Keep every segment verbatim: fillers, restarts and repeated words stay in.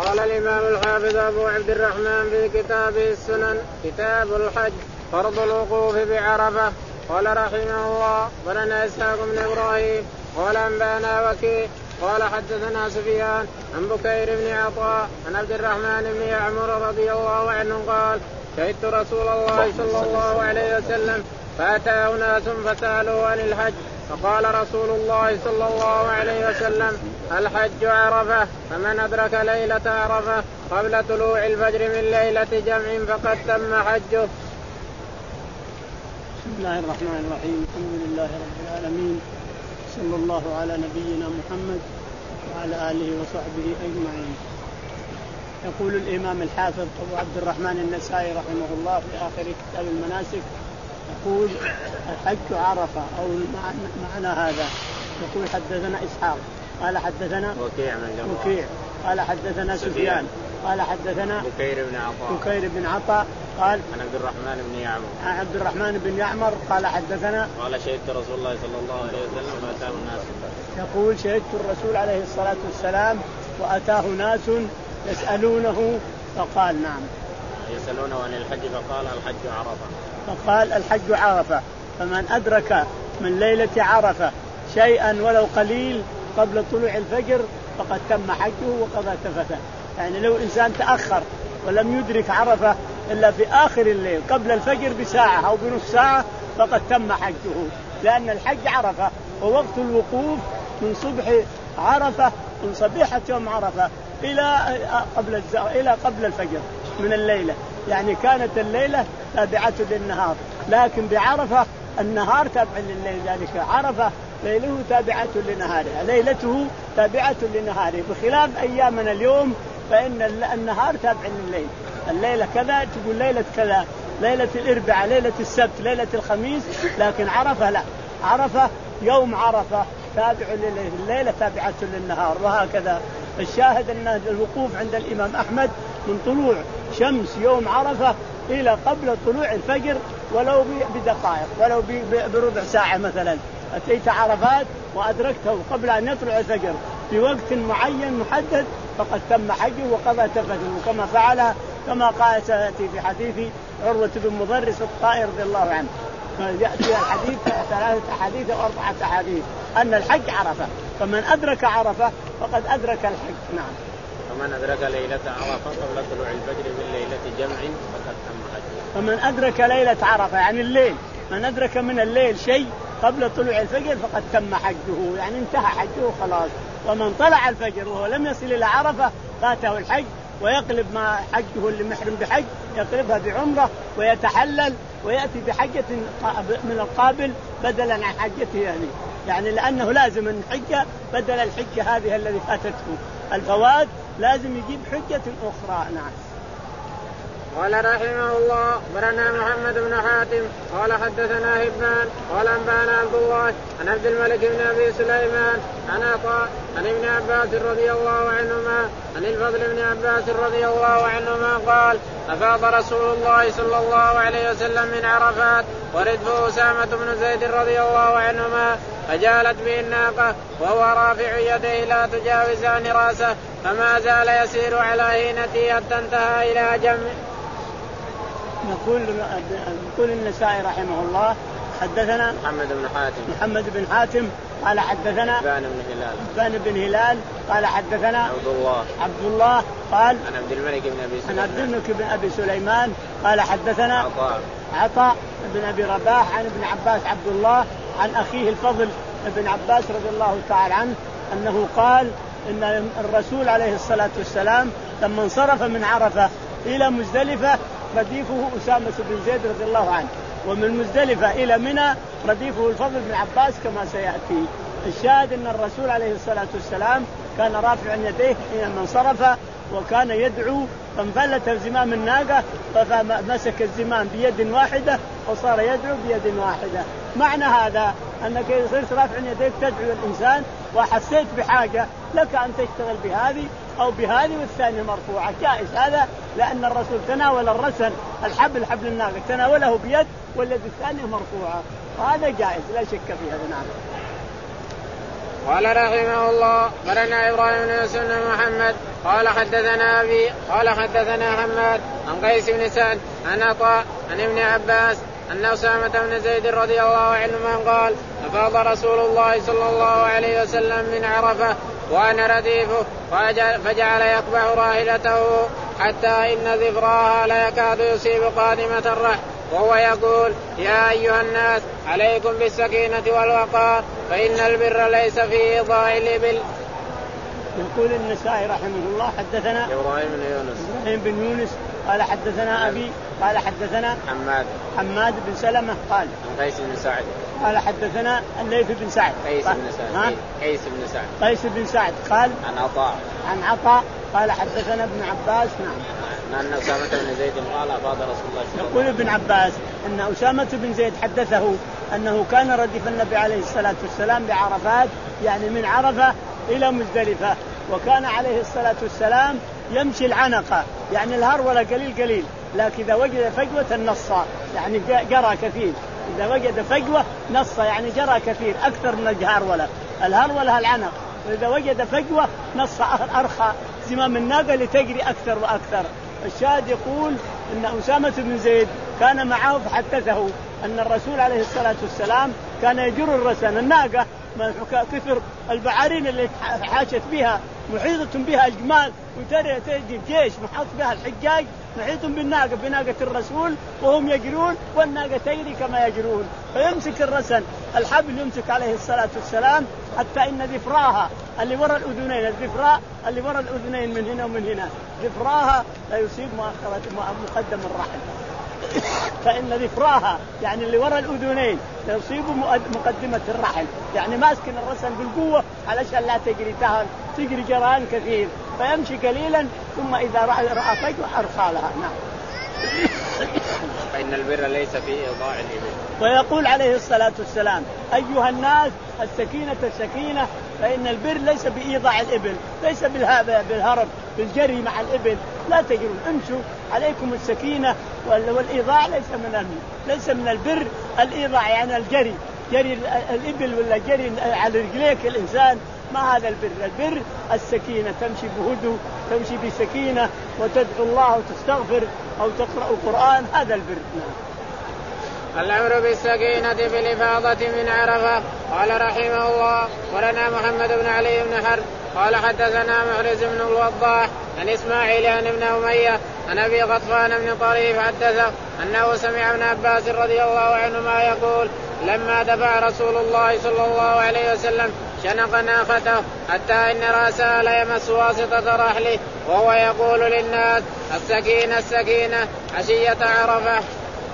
قال الإمام الحافظ أبو عبد الرحمن في كتابه السنن كتاب الحج فرض الوقوف بعرفة. قال رحمه الله ولنا إسحاق بن إبراهيم قال أنبانا وكيع قال حدثنا سفيان عن بكير بن عطاء عن عبد الرحمن بن يعمر رضي الله عنه قال شهدت رسول الله صلى الله عليه وسلم فأتاه ناس فسألوا عن الحج فقال رسول الله صلى الله عليه وسلم الحج عرفة فمن أدرك ليلة عرفة قبل طلوع الفجر من ليلة جمع فقد تم حجه. بسم الله الرحمن الرحيم. الحمد لله رب العالمين صلى الله على نبينا محمد وعلى آله وصحبه أجمعين. يقول الإمام الحافظ أبو عبد الرحمن النسائي رحمه الله في آخر كتاب المناسك يقول الحج عرفة أو معنى هذا. يقول حدثنا إسحاق قال حدثنا وكيع وكيع قال حدثنا سفيان قال حدثنا بكير بن عطاء بكير بن عطاء قال عن عبد الرحمن بن يعمر عن عبد الرحمن بن يعمر قال حدثنا قال شهدت رسول الله صلى الله عليه وسلم فأتاه الناس. يقول شهدت الرسول عليه الصلاة والسلام وأتاه ناس يسألونه فقال نعم يسألونه عن الحج فقال الحج عرفة فقال الحج عرفة فمن أدرك من ليلة عرفة شيئا ولو قليل قبل طلوع الفجر فقد تم حجه وقضى تفته. يعني لو إنسان تأخر ولم يدرك عرفة إلا في آخر الليل قبل الفجر بساعة أو بنصف ساعة فقد تم حجه، لأن الحج عرفة ووقت الوقوف من صبح عرفة من صبيحة يوم عرفة إلى قبل إلى قبل الفجر من الليلة. يعني كانت الليلة تابعة للنهار، لكن بعرفة النهار تابع لليل، ذلك عرفة ليله تابعة لنهاره ليلته تابعة لنهاره، بخلاف أيامنا اليوم فإن النهار تابع لليل. الليلة كذا تقول ليلة كذا، ليلة الأربعاء، ليلة السبت، ليلة الخميس، لكن عرفة لا، عرفة يوم عرفة تابع لليل، الليلة تابعة للنهار. وهكذا الشاهد أن الوقوف عند الإمام أحمد من طلوع شمس يوم عرفة إلى قبل طلوع الفجر ولو بدقائق ولو بربع ساعة مثلا أتيت عرفات وأدركته قبل أن يطلع الفجر في وقت معين محدد فقد تم حجه وقضى تفته، كما فعل كما قال سيأتي في حديث عروة بن مضرس الطائي رضي الله عنه. يأتي الحديث ثلاثة أحاديث أو أربعة أحاديث أن الحج عرفة، فمن أدرك عرفة فقد أدرك الحج. نعم. فمن أدرك ليلة عرفة قبل طلوع الفجر من ليلة جمع فقد تم حجه. فمن أدرك ليلة عرفة يعني الليل، من أدرك من الليل شيء قبل طلوع الفجر فقد تم حجه، يعني انتهى حجه خلاص. ومن طلع الفجر وهو لم يصل إلى عرفة فاته الحج، ويقلب ما حجه اللي محرم بحج يقلبها بعمرة ويتحلل ويأتي بحجة من القابل بدلا عن حجته يعني. يعني لأنه لازم أن حجة بدل الحجة هذه الذي فاتته الفوات لازم يجيب حجة أخرى. نعم. قال رحمه الله برنا محمد بن حاتم قال حدثنا هبان قال أنبانا عبد الله عن عبد الملك بن أبي سليمان عن عطاء عن ابن عباس رضي الله عنهما عن الفضل بن عباس رضي الله عنهما قال أفاض رسول الله صلى الله عليه وسلم من عرفات وردفه أسامة بن زيد رضي الله عنهما فجالت به الناقة وهو رافع يديه لا تجاوزان راسه فما زال يسير على هينته حتى انتهى إلى جمع. يقول يقول النسائي رحمه الله حدثنا محمد بن حاتم محمد بن حاتم قال حدثنا بان بن هلال بان بن هلال قال حدثنا عبد الله عبد الله قال عن عبد الملك بن ابي سليمان عن عبد الملك بن ابي سليمان قال حدثنا عطاء عطاء بن ابي رباح عن ابن عباس عبد الله عن اخيه الفضل بن عباس رضي الله تعالى عنه انه قال ان الرسول عليه الصلاه والسلام لما انصرف من عرفه الى مزدلفه رديفه أسامة بن زيد رضي الله عنه، ومن مزدلفة إلى منى رديفه الفضل بن عباس كما سيأتي. الشاهد أن الرسول عليه الصلاة والسلام كان رافعا يديه حينما انصرف وكان يدعو فانفلت زمام الناقة فمسك الزمام بيد واحدة وصار يدعو بيد واحدة. معنى هذا أنك إذا صرت رافعا يديك تدعو الإنسان وحسيت بحاجة لك أن تشتغل بهذه أو بهذه والثانية مرفوعة جائز هذا، لأن الرسول تناول الرسل الحبل حبل الناقة تناوله بيد والذي الثانية مرفوعة وهذا جائز لا شك في هذا. نعم. قال رحمه الله قرنا إبراهيم بن يوسف بن محمد قال حدثنا أبي قال حدثنا حماد عن قيس بن سعد عن عطاء عن ابن عباس أن أسامة بن زيد رضي الله عنهما قال أفاض رسول الله صلى الله عليه وسلم من عرفة وأنا رديفه فجعل يكبح راحلته حتى إن ذفراها لا يكاد يصيب قادمة الرحل وهو يقول يا أيها الناس عليكم بالسكينة والوقار فإن البر ليس في إضاع الإبل. يقول النسائي رحمه الله حدثنا إبراهيم بن يونس إبراهيم بن يونس قال حدثنا أبي قال حدثنا حماد حماد بن سلمة قال عن قيس بن سعد قال حدثنا الليث بن سعد قيس بن سعد قيس بن سعد قيس بن سعد قال عن عطاء عن عطاء قال حدثنا ابن عباس نعم أن أسامة بن زيد قال أفاض رسول الله صلى الله عليه وسلم. يقول ابن عباس أن أسامة بن زيد حدثه أنه كان ردف النبي عليه الصلاة والسلام بعرفات يعني من عرفة إلى مزدلفة وكان عليه الصلاة والسلام يمشي العنقة يعني الهرولة قليل قليل لكن إذا وجد فجوة النصة يعني جرى كثير إذا وجد فجوة نصة يعني جرى كثير أكثر من الهرولة الهرولة العنق وإذا وجد فجوة نص أرخى زمام الناقة لتجري أكثر وأكثر. الشاهد يقول أن أسامة بن زيد كان معه فحدثه أن الرسول عليه الصلاة والسلام كان يجر الرسن الناقة كثر البعارين اللي حاشت بها محيطة بها الجمال وترى تجي الجيش محاط بها الحجاج محيط بالناقة بناقة الرسول وهم يجرون والناقة تجري كما يجرون فيمسك الرسن الحبل يمسك عليه الصلاة والسلام حتى إن ذفراها اللي وراء الأذنين الذفراء اللي وراء الأذنين من هنا ومن هنا ذفراها لا يصيب مقدم الرحل فإن ذفراها يعني اللي وراء الأذنين لا يصيب مقدمة الرحل يعني ماسكن الرسل بالقوة علشان لا تجري تهل تجري جران كثير فيمشي قليلا ثم إذا رأى فجوة أرخى لها. نعم. فإن البر ليس في إضاع الإبل. ويقول عليه الصلاة والسلام أيها الناس السكينة السكينة فإن البر ليس بإيضاع الإبل ليس بالهرب بالجري مع الإبل لا تجرون امشوا عليكم السكينة والإيضاع ليس من ليس من البر الإيضاع يعني الجري جري الإبل ولا جري على رجليك الإنسان ما هذا البر. البر السكينة تمشي بهدوء تمشي بسكينة وتدعو الله وتستغفر أو تقرأ القرآن هذا البر. الأمر بالسكينة بالإفاضة من عرفة. قال رحمه الله ولنا محمد بن علي بن حرب قال حدثنا محرز بن الوضاح عن إسماعيل عن ابن أمية عن أبي غطفان بن طريف حدثه أنه سمع ابن عباس رضي الله عنهما يقول لما دفع رسول الله صلى الله عليه وسلم شنق ناقته حتى إن رأسها ليمس واسطة رحله وهو يقول للناس السكينة السكينة عشية عرفة.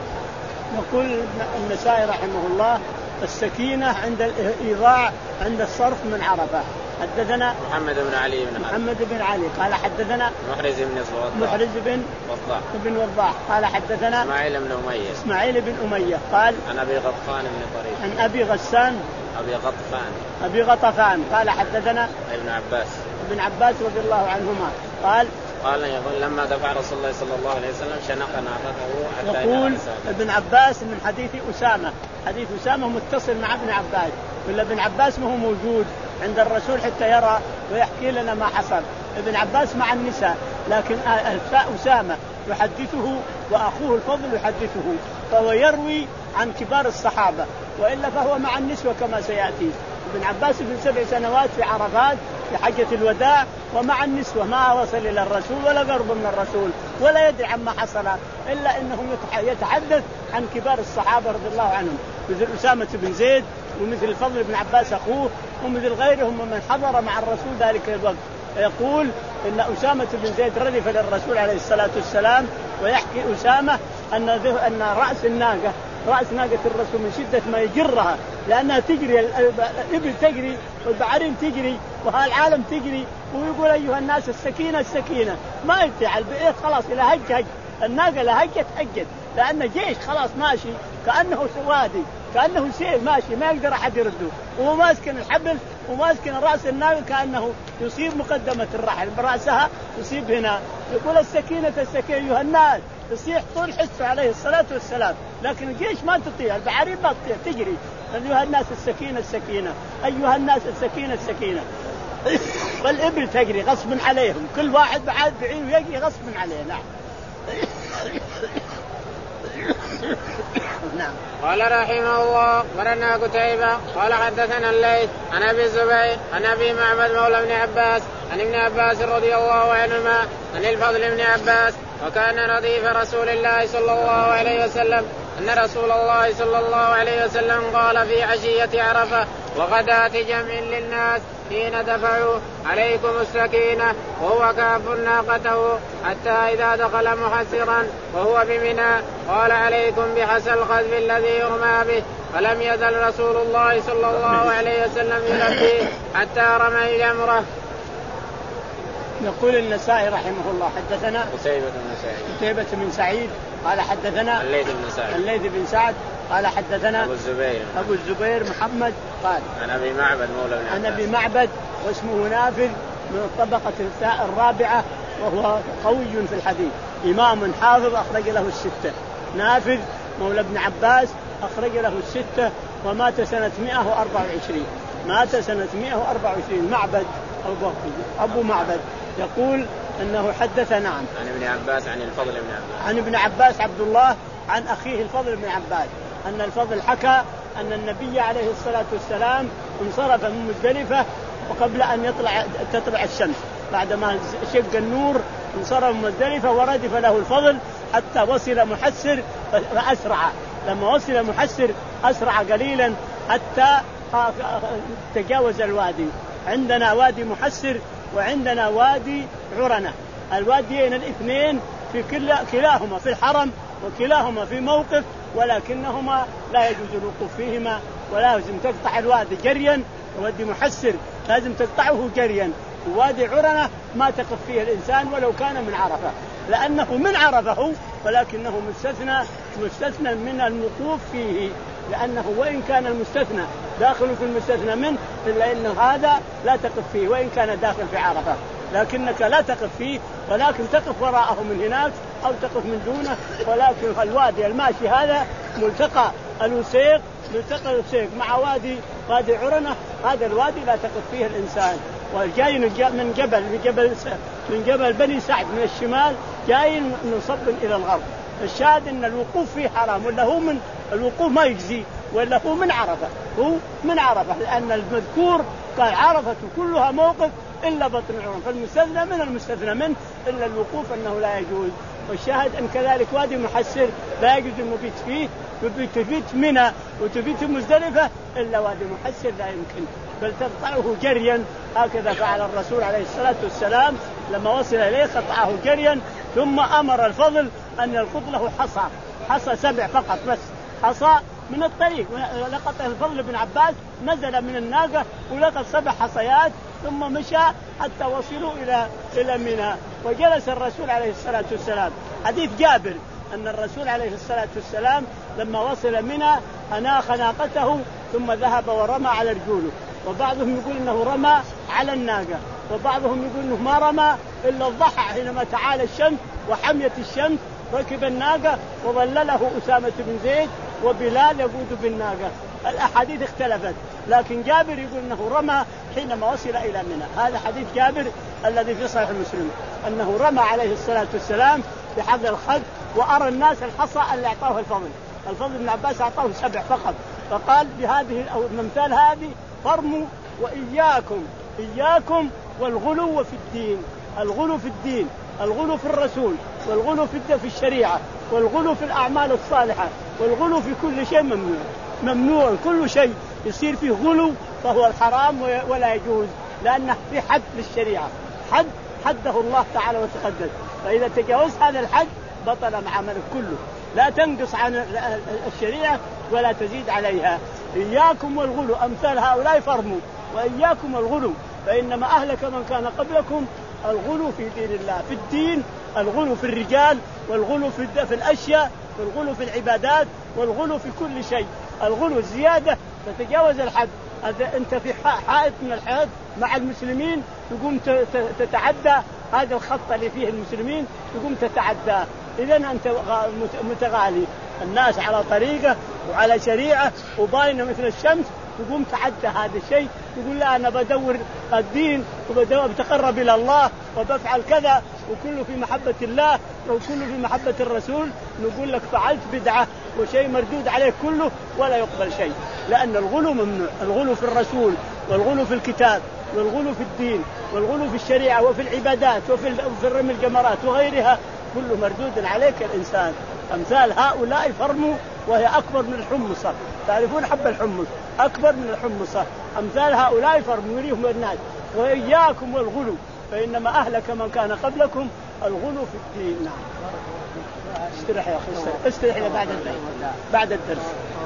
يقول النسائي رحمه الله السكينة عند الإيضاع عند الصرف من عرفة. حدثنا محمد بن علي بن محمد بن علي قال حدثنا محرز بن وضاح محرز بن وضاح بن وضاح قال حدثنا إسماعيل بن أمية إسماعيل بن أمية قال عن أبي غطفان بن طريف عن أبي غسان أبي غطفان أبي غطفان قال حدثنا ابن عباس ابن عباس رضي الله عنهما قال قال يقول لما دفع رسول الله صلى الله عليه وسلم شنق ناقته حتى يقول ابن عباس من حديث أسامة حديث أسامة متصل مع ابن عباس ولا ابن عباس ما هو موجود عند الرسول حتى يرى ويحكي لنا ما حصل. ابن عباس مع النساء لكن أسامة يحدثه وأخوه الفضل يحدثه فهو يروي عن كبار الصحابة وإلا فهو مع النسوة كما سيأتي. ابن عباس ابن سبع سنوات في عرفات في حجة الوداع ومع النسوة ما وصل إلى الرسول ولا قرب من الرسول ولا يدري عما حصل إلا أنهم يتحدث عن كبار الصحابة رضي الله عنهم مثل أسامة بن زيد ومثل الفضل بن عباس أخوه ومثل غيرهم من حضر مع الرسول ذلك الوقت. يقول إن أسامة بن زيد ردف للرسول عليه الصلاة والسلام ويحكي أسامة أن أن رأس الناقة رأس ناقة الرسول من شدة ما يجرها لأنها تجري الإبل تجري والبعارين تجري وهالعالم تجري ويقول أيها الناس السكينة السكينة ما يفتعل بإيه خلاص إلى هج هج الناقة لهجت هجت لأن جيش خلاص ماشي كأنه سوادي كأنه سيل ماشي ما يقدر أحد يرده وهو ماسكن الحبل وماسكن رأس الناقة كأنه يصيب مقدمة الرحل برأسها يصيب هنا. يقول السكينة السكينة أيها الناس يصيح طول حسه عليه الصلاة والسلام، لكن الجيش ما تطيع، البعارين ما تطيع، تجري. أيها الناس السكينة السكينة، أيها الناس السكينة السكينة. والإبل تجري غصب عليهم، كل واحد بعد بعينه يجري غصب عليه. نعم. نعم. قال رحمه الله ورنا قتيبة قال حدثنا الليث عن أبي الزبير عن أبي معبد مولى ابن عباس عن ابن عباس رضي الله عنهما عن الفضل بن عباس وكان رديف رسول الله صلى الله عليه وسلم أن رسول الله صلى الله عليه وسلم قال في عشية عرفة وغداة جمع للناس حين دفعوا عليكم السكينة وهو كاف ناقته حتى إذا دخل محسرا وهو بمنى قال عليكم بحسى القذف الذي يرمى به، فلم يزل رسول الله صلى الله عليه وسلم يلبيه حتى رمى الجمرة. يقول النسائي رحمه الله حدثنا قتيبة بن سعيد قتيبة بن سعيد قال حدثنا الليث بن سعد الليث بن سعد قال حدثنا أبو الزبير أبو الزبير محمد قال عن أبي معبد مولى ابن عباس عن أبي معبد واسمه نافذ من الطبقة الرابعة وهو قوي في الحديث، إمام حافظ أخرج له الستة. نافذ مولى ابن عباس أخرج له الستة ومات سنة مئة وأربعة وعشرين مات سنة مئة وأربعة وعشرين. معبد أو أبو معبد يقول أنه حدث نعم عن ابن عباس عن الفضل بن عباس عن ابن عباس عبد الله عن أخيه الفضل بن عباس أن الفضل حكى أن النبي عليه الصلاة والسلام انصرف من مزدلفة وقبل أن يطلع تطلع الشمس، بعدما شق النور انصرف من مزدلفة وردف له الفضل حتى وصل محسر فأسرع. لما وصل محسر أسرع قليلا حتى تجاوز الوادي. عندنا وادي محسر وعندنا وادي عرنة، الواديين الاثنين في كل كلاهما في الحرم وكلاهما في موقف، ولكنهما لا يجوز الوقوف فيهما ولازم تقطع الوادي جريا. وادي محسر لازم تقطعه جريا، ووادي عرنة ما تقف فيه الإنسان ولو كان من عرفة، لأنه من عرفه ولكنه مستثنى مستثنى من الوقوف فيه، لأنه وإن كان المستثنى داخل في المستثنى منه إلا أن هذا لا تقف فيه وإن كان داخل في عرفة، لكنك لا تقف فيه ولكن تقف وراءه من هناك أو تقف من دونه. ولكن الوادي الماشي هذا ملتقى الوسيق ملتقى الوسيق مع وادي وادي عرنة، هذا الوادي لا تقف فيه الإنسان. وجاي من جبل من جبل من جبل بني سعد من الشمال جاي نصب إلى الغرب. الشاهد أن الوقوف فيه حرام، ولا هو من الوقوف ما يجزي، ولا هو من عرفة هو من عرفة لأن المذكور قال عرفة كلها موقف إلا بطن عرفة، فالمستثنى من المستثنى منه إلا الوقوف أنه لا يجوز. والشاهد أن كذلك وادي محسر لا يجوز المبيت فيه، تبيت منى وتبيت مزدلفة إلا وادي محسر لا يمكن، بل تقطعه جريا. هكذا فعل الرسول عليه الصلاة والسلام لما وصل إليه قطعه جريا، ثم أمر الفضل أن يلقط له حصى حصى سبع فقط بس، حصى من الطريق. لقط الفضل بن عباس نزل من الناقة ولقط سبع حصيات ثم مشى حتى وصلوا إلى إلى منى. وجلس الرسول عليه الصلاة والسلام، حديث جابر أن الرسول عليه الصلاة والسلام لما وصل منى أناخ ناقته ثم ذهب ورمى على رجوله، وبعضهم يقول أنه رمى على الناقة، وبعضهم يقول أنه ما رمى إلا الضحى حينما تعالى الشمس وحميت الشمس ركب الناقة وظلله أسامة بن زيد وبلال يقود بالناقة. الأحاديث اختلفت، لكن جابر يقول أنه رمى حينما وصل إلى منى. هذا حديث جابر الذي في صحيح مسلم أنه رمى عليه الصلاة والسلام بحذ الخد، وأرى الناس الحصى اللي أعطاه الفضل. الفضل بن عباس أعطاه سبع فقط، فقال بهذه أو المثال هذه فرموا وإياكم إياكم والغلو في الدين. الغلو في الدين، الغلو في الرسول، والغلو في الشريعة، والغلو في الأعمال الصالحة، والغلو في كل شيء ممنوع. ممنوع كل شيء يصير فيه غلو فهو الحرام ولا يجوز، لأنه في حد للشريعة، حد حده الله تعالى وتقدس، فإذا تجاوز هذا الحد بطل عملك كله. لا تنقص عن الشريعة ولا تزيد عليها. إياكم والغلو، أمثال هؤلاء فرموا وإياكم والغلو، فإنما أهلك من كان قبلكم الغلو في دين الله، في الدين الغلو في الرجال، والغلو في, في الأشياء، والغلو في العبادات، والغلو في كل شيء. الغلو الزيادة تتجاوز الحد. أنت في حائط من الحائط مع المسلمين تقوم تتعدى هذا الخط اللي فيه المسلمين، تقوم تتعدى إذا أنت متغالي. الناس على طريقة وعلى شريعة وباينة مثل الشمس، تقوم تعدى هذا الشيء، تقول لا أنا بدور الدين وبتقرب إلى الله وبفعل كذا، وكله في محبة الله وكله في محبة الرسول. نقول لك فعلت بدعة وشيء مردود عليه كله ولا يقبل شيء، لأن الغلو ممنوع. الغلو في الرسول والغلو في الكتاب والغلو في الدين والغلو في الشريعة وفي العبادات وفي رمي الجمرات وغيرها كله مردود عليك الإنسان. أمثال هؤلاء فرموا وهي أكبر من الحمصة، تعرفون حب الحمص أكبر من الحمصة. أمثال هؤلاء فرموا يريهم الناس. وإياكم والغلو فإنما أهلك من كان قبلكم الغلو في الدين. نعم. استرح يا أخي، استرح إلى بعد الدرس. بعد الدرس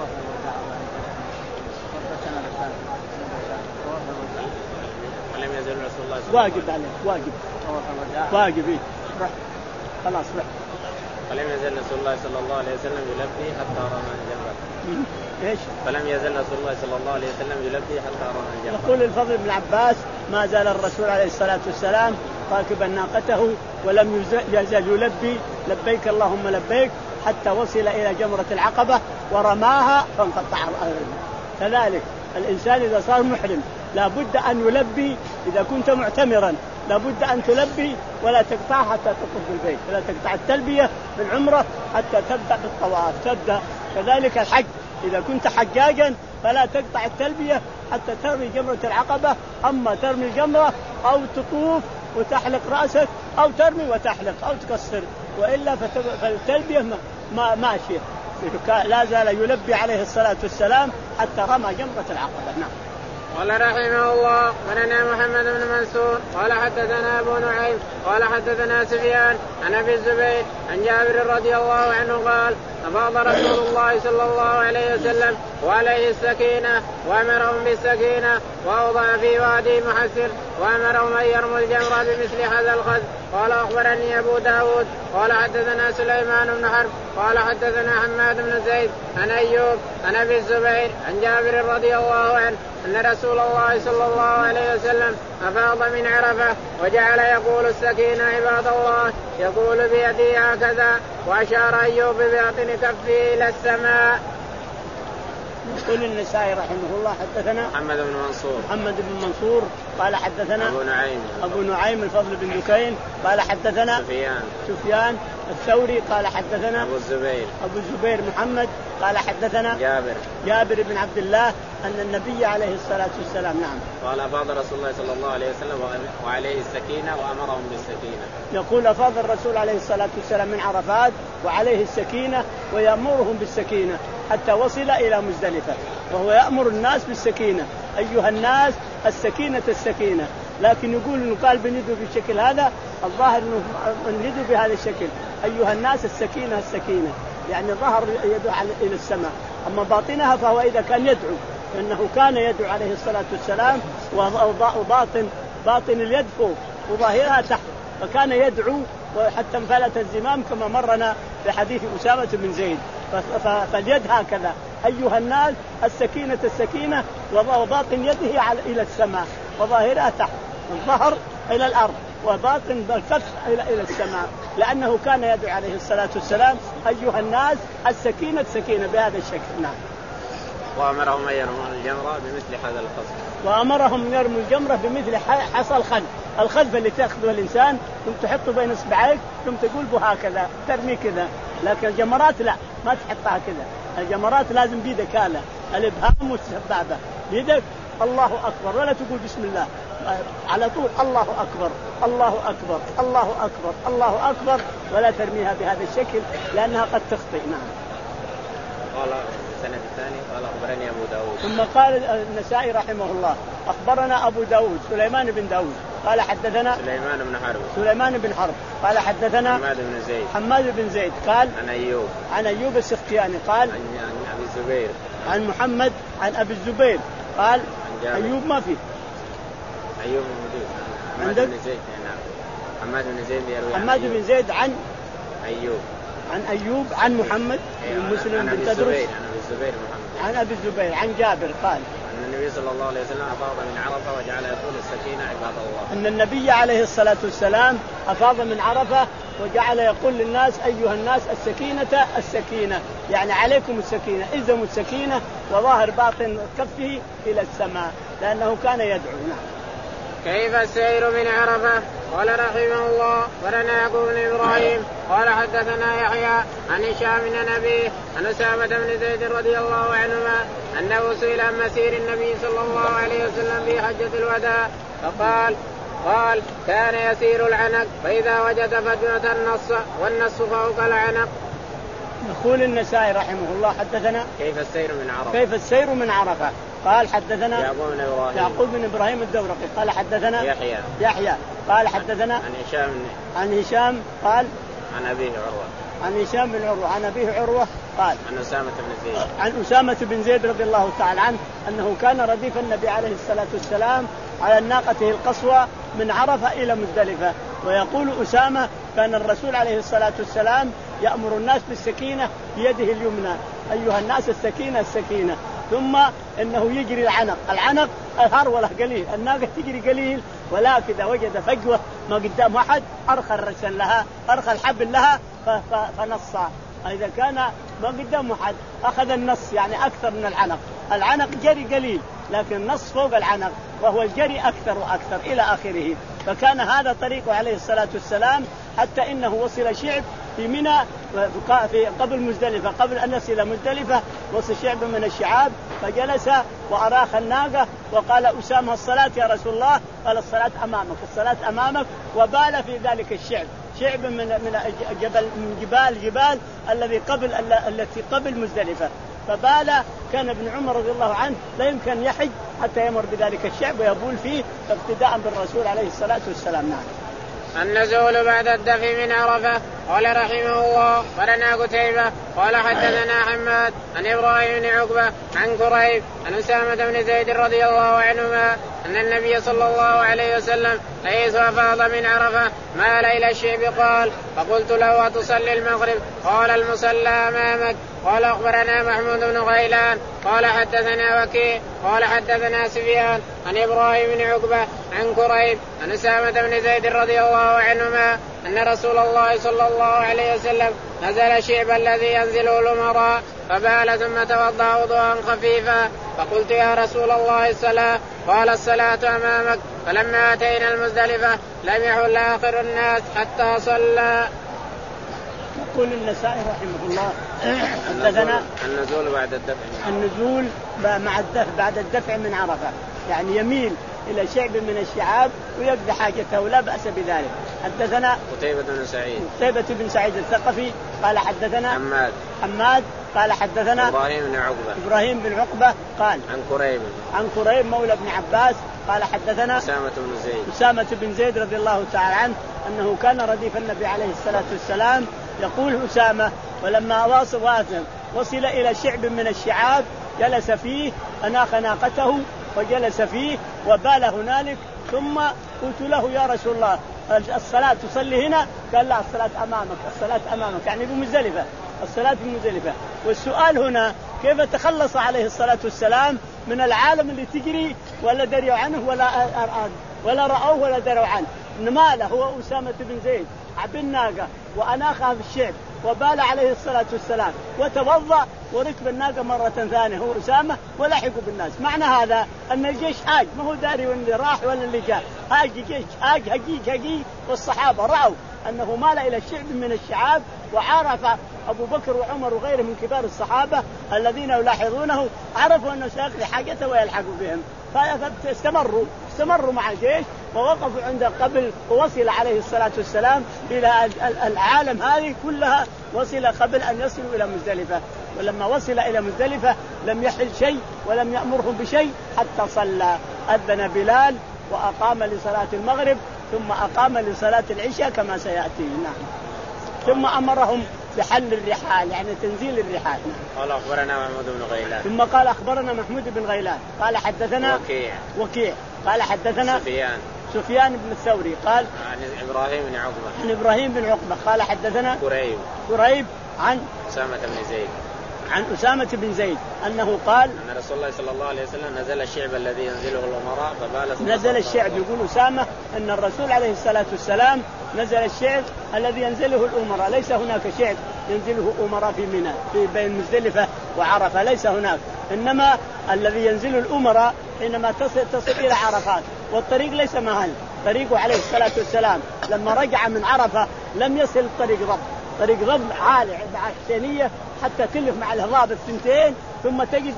ولم يزل رسول الله واجب عليه، واجب واجب إيه؟ خلاص رح. فلم يزل رسول الله صلى الله عليه وسلم يلبي حتى رمى الجمرة. ايش؟ فلم يزل رسول الله صلى الله عليه وسلم يلبي حتى رمى الجمرة. يقول الفضل بن عباس ما زال الرسول عليه الصلاة والسلام راكبا ناقته ولم يزل يلبي لبيك اللهم لبيك حتى وصل إلى جمرة العقبة ورماها فانقطع. كذلك الإنسان إذا صار محرم لا بد أن يلبي. إذا كنت معتمرا لا بد أن تلبي ولا تقطع حتى تطوف بالبيت، ولا تقطع التلبية بالعمرة حتى تبدأ بالطواف تبدأ. كذلك الحج إذا كنت حجاجا فلا تقطع التلبية حتى ترمي جمرة العقبة. أما ترمي الجمرة أو تطوف وتحلق رأسك أو ترمي وتحلق أو تقصر، وإلا فالتلبية ما ماشية. لا زال يلبي عليه الصلاة والسلام حتى رمى جمرة العقبة. نعم. قال رحمه الله ولنا محمد بن منصور قال حدثنا أبو نعيم قال حدثنا سفيان عن أبي الزبير عن جابر رضي الله عنه قال أفاض رسول الله صلى الله عليه وسلم وعليه السكينة وأمرهم بالسكينة وأوضع في وادي محسر وأمرهم أن يرموا الجمرة بمثل هذا الخذ. قال أخبرني أبو داود قال حدثنا سليمان بن حرب قال حدثنا حماد بن زيد عن أيوب عن أبي الزبير عن جابر رضي الله عنه أن رسول الله صلى الله عليه وسلم أفاض من عرفة وجعل يقول السكينة عباد الله يقول بيده هكذا وأشار أيوب بباطن كفه إلى السماء. يقول النسائي رحمه الله حدثنا محمد بن منصور محمد بن منصور قال حدثنا أبو نعيم أبو نعيم الفضل بن دكين قال حدثنا سفيان سفيان الثوري قال حدثنا أبو الزبير أبو الزبير محمد قال حدثنا جابر جابر بن عبد الله أن النبي عليه الصلاة والسلام نعم قال أفاض رسول الله صلى الله عليه وسلم وعليه السكينة وأمرهم بالسكينة. يقول أفاض الرسول عليه الصلاة والسلام من عرفات وعليه السكينة ويأمرهم بالسكينة حتى وصل إلى مزدلفة، وهو يأمر الناس بالسكينة. أيها الناس السكينة السكينة، لكن يقول إنه قال بنيدوا بالشكل هذا، الظاهر إنه بنيدوا بهذا الشكل. أيها الناس السكينة السكينة يعني ظهر يدعو إلى السماء، أما باطنها فهو إذا كان يدعو، إنه كان يدعو عليه الصلاة والسلام وباطن باطن اليد فوق وظاهرها تحت، فكان يدعو وحتى انفلت الزمام كما مرنا في حديث أسامة بن زيد. فاليد هكذا أيها الناس السكينة السكينة وباطن يده إلى السماء وظاهرها تحت، الظهر إلى الأرض وباطن الكف إلى إلى السماء، لأنه كان يدعو عليه الصلاة والسلام أيها الناس السكينة السكينة بهذا الشكل. نعم. وأمرهم أن يرموا الجمرة بمثل هذا القصر وأمرهم يرموا الجمرة بمثل حصى الخلف. الخلف اللي تأخذه الإنسان ثم تحطه بين إصبعيك ثم تقول به هكذا ترمي كذا، لكن الجمرات لا ما تحطها كذا. الجمرات لازم بيدك هذا الإبهام والسبابة بيدك الله أكبر، ولا تقول بسم الله على طول الله أكبر الله أكبر الله أكبر الله أكبر، ولا ترميها بهذا الشكل لأنها قد تخطئ. نعم. قال السنة الثانية قال أخبرني أبو داود. ثم قال النسائي رحمه الله أخبرنا أبو داود سليمان بن داود قال حدثنا سليمان بن حرب سليمان بن حرب قال حدثنا حماد بن زيد حماد بن زيد قال عن أيوب عن أيوب السختياني قال عن, عن أبي الزبير عن محمد عن أبي الزبير قال أيوب ما فيه أيوب موجود حماد بن زيد يعني حماد بن زيد يروي حماد بن زيد عن أيوب عن أيوب عن محمد بن مسلم بن تدرس عن أبي الزبير محمد عن أبي الزبير عن جابر قال أن النبي صلى الله عليه وسلم أفاض من عرفة وجعل يقول السكينة عباد الله. أن النبي عليه الصلاة والسلام أفاض من عرفة وجعل يقول للناس أيها الناس السكينة السكينة، يعني عليكم السكينة، إلزموا السكينة، وظاهر باطن كفه إلى السماء لأنه كان يدعو. كيف السير من عرفة؟ قال رحمه الله ولنا يعقوب بن إبراهيم قال حدثنا يحيى عن هشام بن أبيه عن أسامة بن زيد رضي الله عنهما أنه سئل عن مسير النبي صلى الله عليه وسلم في حجة الوداع فقال قال كان يسير العنق فإذا وجد فجوة النص والنص فوق العنق. يقول النسائي رحمه الله حدثنا كيف السير من عرفة كيف السير من عرفة قال حدثنا يعقوب بن إبراهيم يعقوب بن إبراهيم الدورقي قال حدثنا يحيى يحيى قال حدثنا عن هشام عن هشام قال عن أبيه عروة عن هشام بن عروة عن أبيه عروة قال عن أسامة بن زيد عن أسامة بن زيد رضي الله تعالى عنه أنه كان رديف النبي عليه الصلاة والسلام على ناقته القصوى من عرفة إلى مزدلفة. ويقول أسامة كان الرسول عليه الصلاة والسلام يأمر الناس بالسكينة بيده اليمنى، أيها الناس السكينة السكينة، ثم إنه يجري العنق، العنق الهرولة قليل، الناقة تجري قليل، ولكن إذا وجد فجوة ما قدام أحد أرخى الرسل لها، أرخى الحبل لها فنص. إذا كان ما قدام أحد أخذ النص يعني أكثر من العنق، العنق جري قليل لكن النص فوق العنق وهو الجري أكثر وأكثر إلى آخره. فكان هذا طريقه عليه الصلاة والسلام حتى إنه وصل شعب في منى في قبل مزدلفة، قبل أن يصل مزدلفة وصل شعب من الشعاب فجلس وأراخ الناقة وقال أسامة الصلاة يا رسول الله، قال الصلاة أمامك الصلاة أمامك، وبال في ذلك الشعب شعب من من جبل من جبال جبال الذي قبل التي قبل مزدلفة، فبال. كان ابن عمر رضي الله عنه لا يمكن يحج حتى يمر بذلك الشعب ويبول فيه ابتداء بالرسول عليه الصلاة والسلام. نعم. النزول بعد الدفع من عرفة. قال رحمه الله ولنا قتيبة قال حدثنا حماد عن إبراهيم بن عقبة عن كريب عن أسامة بن زيد رضي الله عنهما أن النبي صلى الله عليه وسلم حيث أفاض من عرفة مال إلى الشعب قال فقلت له أتصلي المغرب؟ قال المصلى أمامك. قال أخبرنا محمود بن غيلان قال حدثنا وكيع قال حدثنا سفيان عن إبراهيم بن عقبة عن كريب عن أسامة بن زيد رضي الله عنهما أن رسول الله صلى الله عليه وسلم نزل الشعب الذي ينزله الأمراء فبال ثم توضأ وضوءا خفيفا. فقلت يا رسول الله الصلاة؟ قال الصلاة أمامك. فلما أتينا المزدلفة لم يحل آخر الناس حتى صلى. يقول النسائي رحمه الله حدثنا النزول بعد الدفع النزول مع الدفع بعد الدفع من عرفة، يعني يميل إلى شعب من الشعاب ويقضي حاجته ولا بأس بذلك. حدثنا قتيبة بن سعيد قتيبة بن سعيد الثقفي قال حدثنا حماد حماد قال حدثنا إبراهيم بن عقبة إبراهيم بن عقبة قال عن كريب عن كريب مولى بن عباس قال حدثنا أسامة بن زيد أسامة بن زيد رضي الله تعالى عنه أنه كان رديف النبي عليه الصلاة والسلام. يقول أسامة ولما واصل وصل إلى شعب من الشعاب جلس فيه أناخ ناقته وجلس فيه وبال هنالك، ثم قلت له يا رسول الله الصلاة تصلي هنا؟ قال لا الصلاة أمامك الصلاة أمامك، يعني بمزدلفة الصلاة بمزدلفة. والسؤال هنا كيف تخلص عليه الصلاة والسلام من العالم اللي تجري ولا دريوا عنه ولا ولا رأوه ولا دروا عنه؟ ما له هو أسامة بن زيد عبد الناقة وأناخها في الشعب وبال عليه الصلاة والسلام وتوضأ وركب الناقة مرة ثانية هو أسامة ولحقوا بالناس. معنى هذا أن الجيش هاج ما هو داري واللي راح ولا اللي جاء، هاج جيش هاج هجي هجي. والصحابة رأوا أنه مال إلى الشعب من الشعاب، وعرف أبو بكر وعمر وغيره من كبار الصحابة الذين يلاحظونه عرفوا أنه سيقضي حاجته ويلحقوا بهم، فاستمروا استمروا مع الجيش ووقفوا عند قبل، ووصل عليه الصلاة والسلام إلى العالم هذه كلها، وصل قبل أن يصلوا إلى مزدلفة. ولما وصل إلى مزدلفة لم يحل شيء ولم يأمرهم بشيء حتى صلى. أذن بلال وأقام لصلاة المغرب ثم أقام لصلاة العشاء كما سيأتي. نعم. ثم أمرهم بحل الرحال يعني تنزيل الرحال. قال أخبرنا محمود بن غيلان ثم قال أخبرنا محمود بن غيلان قال حدثنا وكيع وكيع قال حدثنا سفيان سفيان بن الثوري قال عن إبراهيم بن عقبة عن إبراهيم بن عقبة قال حدثنا كريب كريب عن أسامة بن زيد عن أسامة بن زيد أنه قال أن رسول الله صلى الله عليه وسلم نزل الشعب الذي ينزله الأمراء فبال نزل الشعب. يقول أسامة أن الرسول عليه الصلاة والسلام نزل الشعب الذي ينزله الأمراء. ليس هناك شعب ينزله أمراء في منى في بين مزدلفة وعرفة، ليس هناك، إنما الذي ينزل الأمراء حينما تصل, تصل إلى عرفات. والطريق ليس مهل، طريقه عليه الصلاة والسلام لما رجع من عرفة لم يصل الطريق ضب، طريق ضب عالي مع حسينية حتى تلف مع الهضاب الثنتين ثم تجد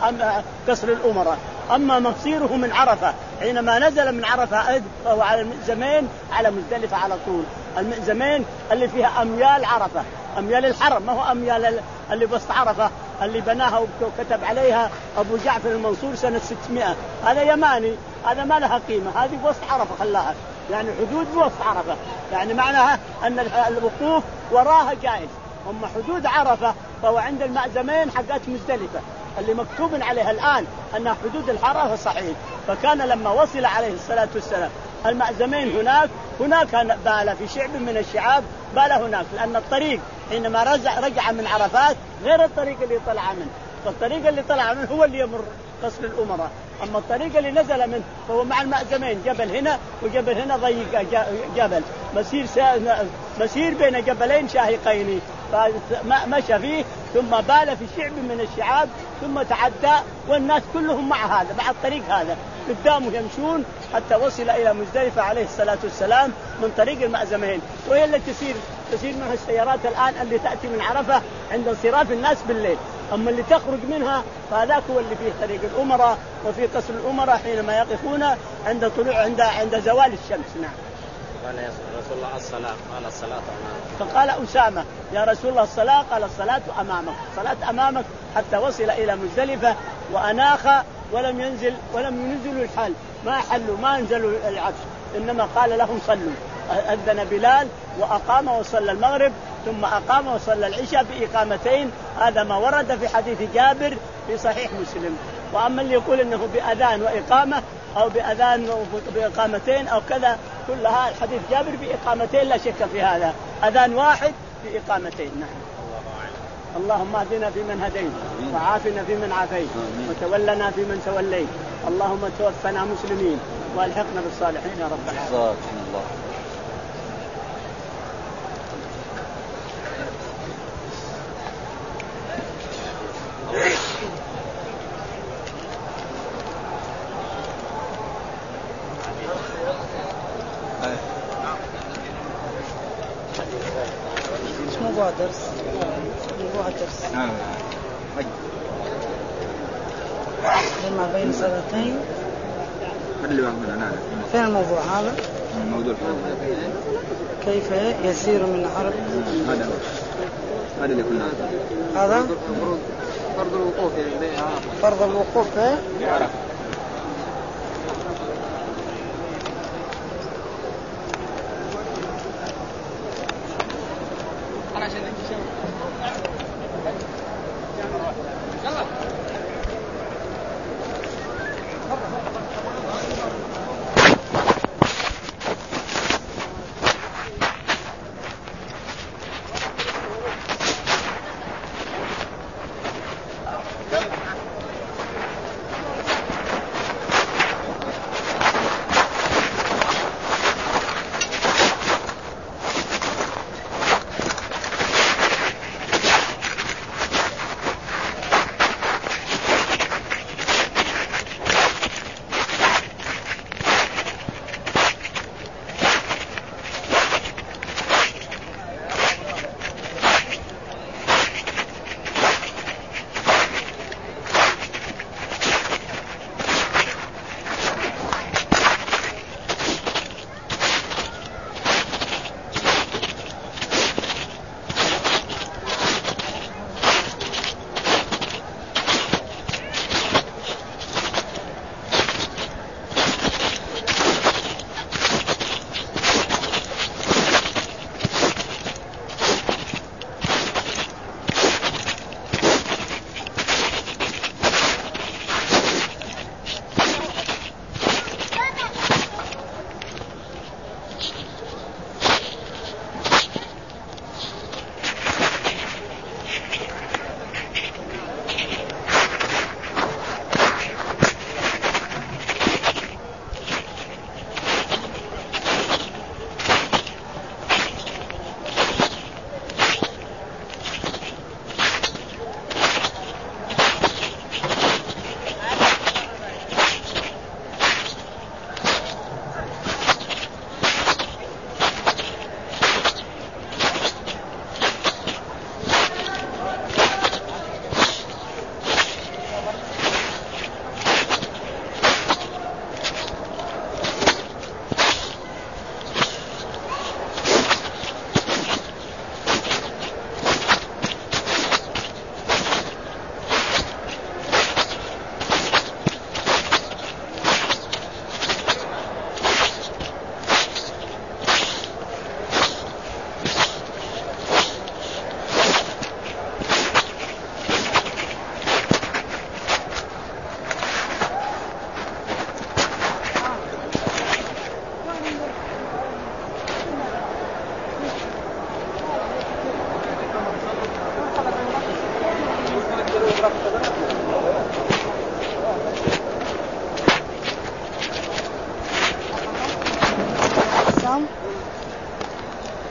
قصر الأمراء. أما مصيره من عرفة حينما نزل من عرفة فهو على المئزمين على مزدلفة على طول، المئزمين اللي فيها أميال عرفة، أميال الحرم، ما هو أميال اللي بسط عرفة اللي بناها وكتب عليها أبو جعفر المنصور سنة ستمائة، هذا يماني، هذا ما لها قيمة، هذه بوسط عرفة خلاها، يعني حدود بوسط عرفة، يعني معناها أن الوقوف وراها جائز. أما حدود عرفة فهو عند المأزمين حقات مزدلفة اللي مكتوب عليها الآن أنها حدود الحرم صحيح. فكان لما وصل عليه الصلاة والسلام المأزمين هناك هناك بال في شعب من الشعاب بال هناك، لأن الطريق حينما رجع رجع من عرفات غير الطريق اللي طلع منه، فالطريق اللي طلع منه هو اللي يمر قصر الأمراء، أما الطريق اللي نزل منه فهو مع المأزمين، جبل هنا وجبل هنا ضيق جبل مسير مسير بين جبلين شاهقين، فمشى فيه ثم بال في شعب من الشعاب ثم تعدى، والناس كلهم مع هذا مع الطريق هذا قدامه يمشون حتى وصل إلى مزدلفة عليه الصلاة والسلام من طريق المأزمين، وهي التي تسير تسير منها السيارات الآن اللي تأتي من عرفة عند انصراف الناس بالليل. أما اللي تخرج منها فهذاك هو اللي فيه طريق الأمراء وفي قصر الأمراء حينما يقفون عند طلوع عند عند زوال الشمس. نعم. قال يا رسول الله الصلاة، قال الصلاة أمامك. فقال أسامة يا رسول الله الصلاة، قال الصلاة أمامك، الصلاة أمامك، حتى وصل إلى مزدلفة وأناخ ولم ينزل ولم ينزلوا الحل، ما حلوا ما انزلوا العبس، إنما قال لهم صلوا. أذن بلال وأقام وصلى المغرب ثم أقام وصلى العشاء بإقامتين، هذا ما ورد في حديث جابر في صحيح مسلم. وأما اللي يقول إنه بأذان وإقامة أو بأذان بإقامتين أو كذا، كلها الحديث جابر بإقامتين لا شك في هذا، أذان واحد بإقامتين. نعم. اللهم اهدنا فيمن هديت وعافنا فيمن عافيت وتولنا فيمن توليت، اللهم توفنا مسلمين والحقنا بالصالحين يا رب العالمين. موضوع درس موضوع درس نعم لما بين صلاتين اللي بعمله نعم. فين الموضوع هذا؟ الموضوع كيف يسير من عرب هذا هذا اللي كنا هذا فرض الوقوف يعني فرض الوقوف في عرفة.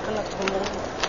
خلصت